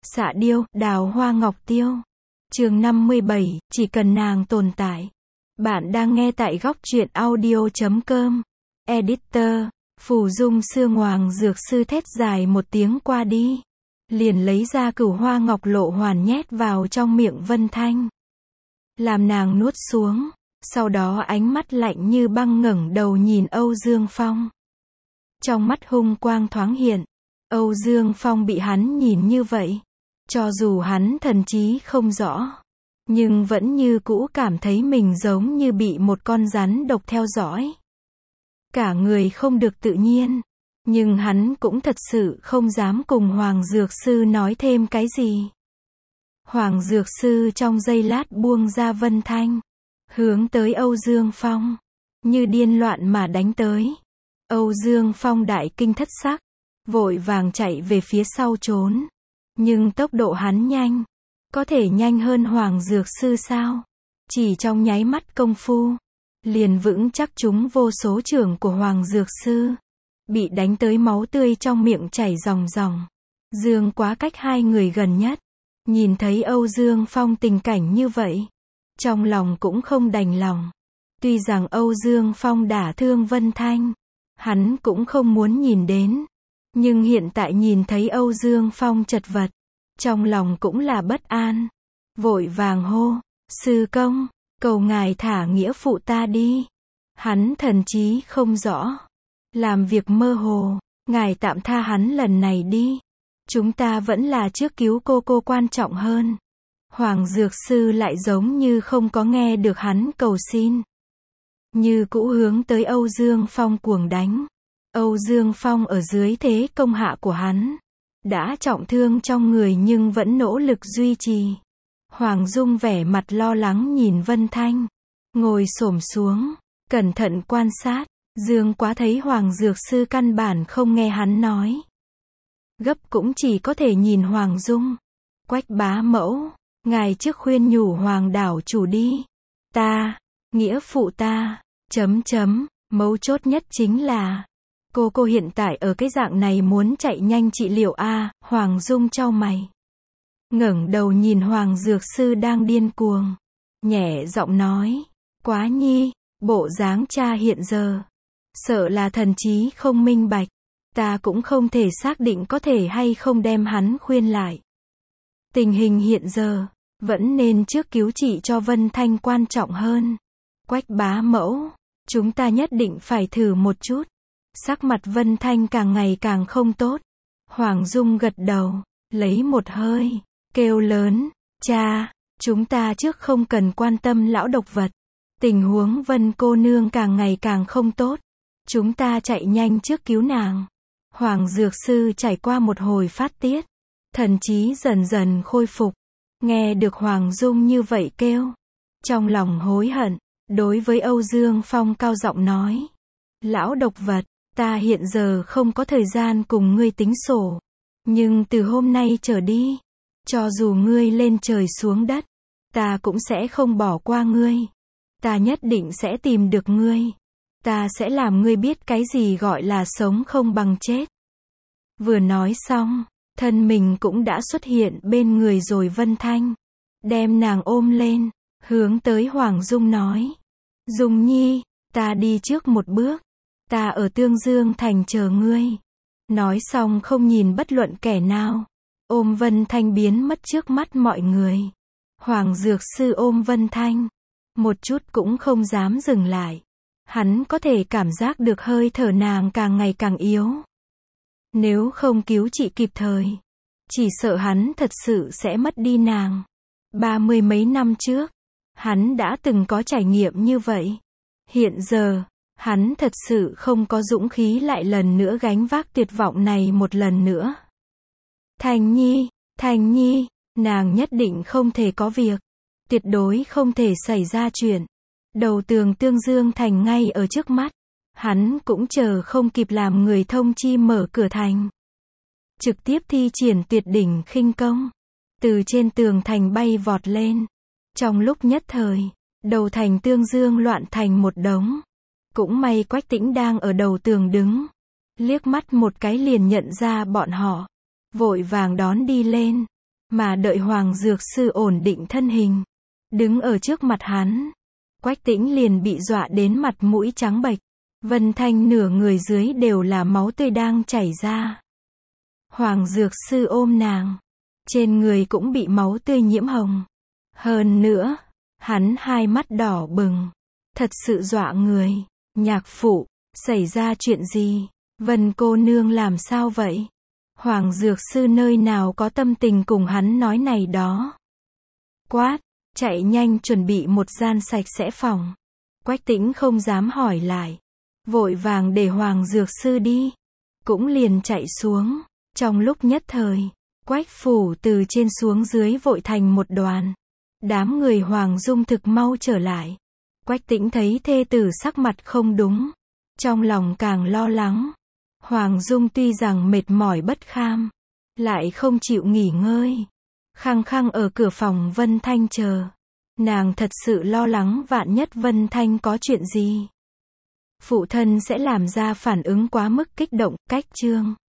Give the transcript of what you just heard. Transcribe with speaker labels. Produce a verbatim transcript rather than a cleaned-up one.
Speaker 1: Xạ điêu, Đào Hoa Ngọc Tiêu. Chương năm mươi bảy, chỉ cần nàng tồn tại. Bạn đang nghe tại góc truyện audio chấm com. Editor, Phù Dung Sư Hoàng Dược Sư thét dài một tiếng qua đi. Liền lấy ra cửu hoa ngọc lộ hoàn nhét vào trong miệng Vân Thanh. Làm nàng nuốt xuống. Sau đó ánh mắt lạnh như băng ngẩng đầu nhìn Âu Dương Phong. Trong mắt hung quang thoáng hiện. Âu Dương Phong bị hắn nhìn như vậy. Cho dù hắn thần trí không rõ. Nhưng vẫn như cũ cảm thấy mình giống như bị một con rắn độc theo dõi. Cả người không được tự nhiên. Nhưng hắn cũng thật sự không dám cùng Hoàng Dược Sư nói thêm cái gì. Hoàng Dược Sư trong giây lát buông ra Vân Thanh. Hướng tới Âu Dương Phong. Như điên loạn mà đánh tới. Âu Dương Phong đại kinh thất sắc. Vội vàng chạy về phía sau trốn. Nhưng tốc độ hắn nhanh. Có thể nhanh hơn Hoàng Dược Sư sao? Chỉ trong nháy mắt công phu. Liền vững chắc trúng vô số chưởng của Hoàng Dược Sư. Bị đánh tới máu tươi trong miệng chảy ròng ròng. Dương Quá cách hai người gần nhất. Nhìn thấy Âu Dương Phong tình cảnh như vậy. Trong lòng cũng không đành lòng. Tuy rằng Âu Dương Phong đả thương Vân Thanh. Hắn cũng không muốn nhìn đến. Nhưng hiện tại nhìn thấy Âu Dương Phong chật vật. Trong lòng cũng là bất an. Vội vàng hô. Sư công, cầu ngài thả nghĩa phụ ta đi. Hắn thần trí không rõ. Làm việc mơ hồ. Ngài tạm tha hắn lần này đi. Chúng ta vẫn là trước cứu cô cô quan trọng hơn. Hoàng Dược Sư lại giống như không có nghe được hắn cầu xin. Như cũ hướng tới Âu Dương Phong cuồng đánh. Âu Dương Phong ở dưới thế công hạ của hắn. Đã trọng thương trong người nhưng vẫn nỗ lực duy trì. Hoàng Dung vẻ mặt lo lắng nhìn Vân Thanh. Ngồi xổm xuống. Cẩn thận quan sát. Dương Quá thấy Hoàng Dược Sư căn bản không nghe hắn nói. Gấp cũng chỉ có thể nhìn Hoàng Dung. Quách bá mẫu. Ngài trước khuyên nhủ Hoàng đảo chủ đi. Ta. Nghĩa phụ ta. Chấm chấm. Mấu chốt nhất chính là. Cô cô hiện tại ở cái dạng này muốn chạy nhanh trị liệu a à, Hoàng Dung chau mày. Ngẩng đầu nhìn Hoàng Dược Sư đang điên cuồng. Nhẹ giọng nói. Quá nhi. Bộ dáng cha hiện giờ. Sợ là thần trí không minh bạch. Ta cũng không thể xác định có thể hay không đem hắn khuyên lại. Tình hình hiện giờ. Vẫn nên trước cứu trị cho Vân Thanh quan trọng hơn. Quách bá mẫu. Chúng ta nhất định phải thử một chút. Sắc mặt Vân Thanh càng ngày càng không tốt. Hoàng Dung gật đầu. Lấy một hơi. Kêu lớn. Cha. Chúng ta trước không cần quan tâm lão độc vật. Tình huống Vân cô nương càng ngày càng không tốt. Chúng ta chạy nhanh trước cứu nàng. Hoàng Dược Sư trải qua một hồi phát tiết. Thần trí dần dần khôi phục. Nghe được Hoàng Dung như vậy kêu. Trong lòng hối hận. Đối với Âu Dương Phong cao giọng nói. Lão độc vật. Ta hiện giờ không có thời gian cùng ngươi tính sổ. Nhưng từ hôm nay trở đi. Cho dù ngươi lên trời xuống đất. Ta cũng sẽ không bỏ qua ngươi. Ta nhất định sẽ tìm được ngươi. Ta sẽ làm ngươi biết cái gì gọi là sống không bằng chết. Vừa nói xong. Thân mình cũng đã xuất hiện bên người rồi Vân Thanh. Đem nàng ôm lên. Hướng tới Hoàng Dung nói. Dung nhi. Ta đi trước một bước. Ta ở Tương Dương Thành chờ ngươi. Nói xong không nhìn bất luận kẻ nào. Ôm Vân Thanh biến mất trước mắt mọi người. Hoàng Dược Sư ôm Vân Thanh. Một chút cũng không dám dừng lại. Hắn có thể cảm giác được hơi thở nàng càng ngày càng yếu. Nếu không cứu trị kịp thời. Chỉ sợ hắn thật sự sẽ mất đi nàng. Ba mươi mấy năm trước. Hắn đã từng có trải nghiệm như vậy. Hiện giờ. Hắn thật sự không có dũng khí lại lần nữa gánh vác tuyệt vọng này một lần nữa. Thành Nhi, Thành Nhi, nàng nhất định không thể có việc. Tuyệt đối không thể xảy ra chuyện. Đầu tường Tương Dương Thành ngay ở trước mắt. Hắn cũng chờ không kịp làm người thông chi mở cửa thành. Trực tiếp thi triển tuyệt đỉnh khinh công. Từ trên tường thành bay vọt lên. Trong lúc nhất thời, đầu thành Tương Dương loạn thành một đống. Cũng may Quách Tĩnh đang ở đầu tường đứng. Liếc mắt một cái liền nhận ra bọn họ. Vội vàng đón đi lên. mà đợi Hoàng Dược Sư ổn định thân hình, đứng ở trước mặt hắn. Quách Tĩnh liền bị dọa đến mặt mũi trắng bệch. Vân Thanh nửa người dưới đều là máu tươi đang chảy ra. Hoàng Dược Sư ôm nàng, trên người cũng bị máu tươi nhiễm hồng. Hơn nữa, hắn hai mắt đỏ bừng, thật sự dọa người. Nhạc phụ, xảy ra chuyện gì? Vân cô nương làm sao vậy? Hoàng Dược Sư nơi nào có tâm tình cùng hắn nói này đó. Quát, chạy nhanh chuẩn bị một gian sạch sẽ phòng. Quách Tĩnh không dám hỏi lại, vội vàng để Hoàng Dược Sư đi, cũng liền chạy xuống. Trong lúc nhất thời, Quách phủ từ trên xuống dưới vội thành một đoàn. Đám người Hoàng Dung thực mau trở lại. Quách Tĩnh thấy thê tử sắc mặt không đúng, trong lòng càng lo lắng. Hoàng Dung tuy rằng mệt mỏi bất kham, lại không chịu nghỉ ngơi, khăng khăng ở cửa phòng Vân Thanh chờ. Nàng thật sự lo lắng vạn nhất Vân Thanh có chuyện gì, phụ thân sẽ làm ra phản ứng quá mức kích động. Cách chương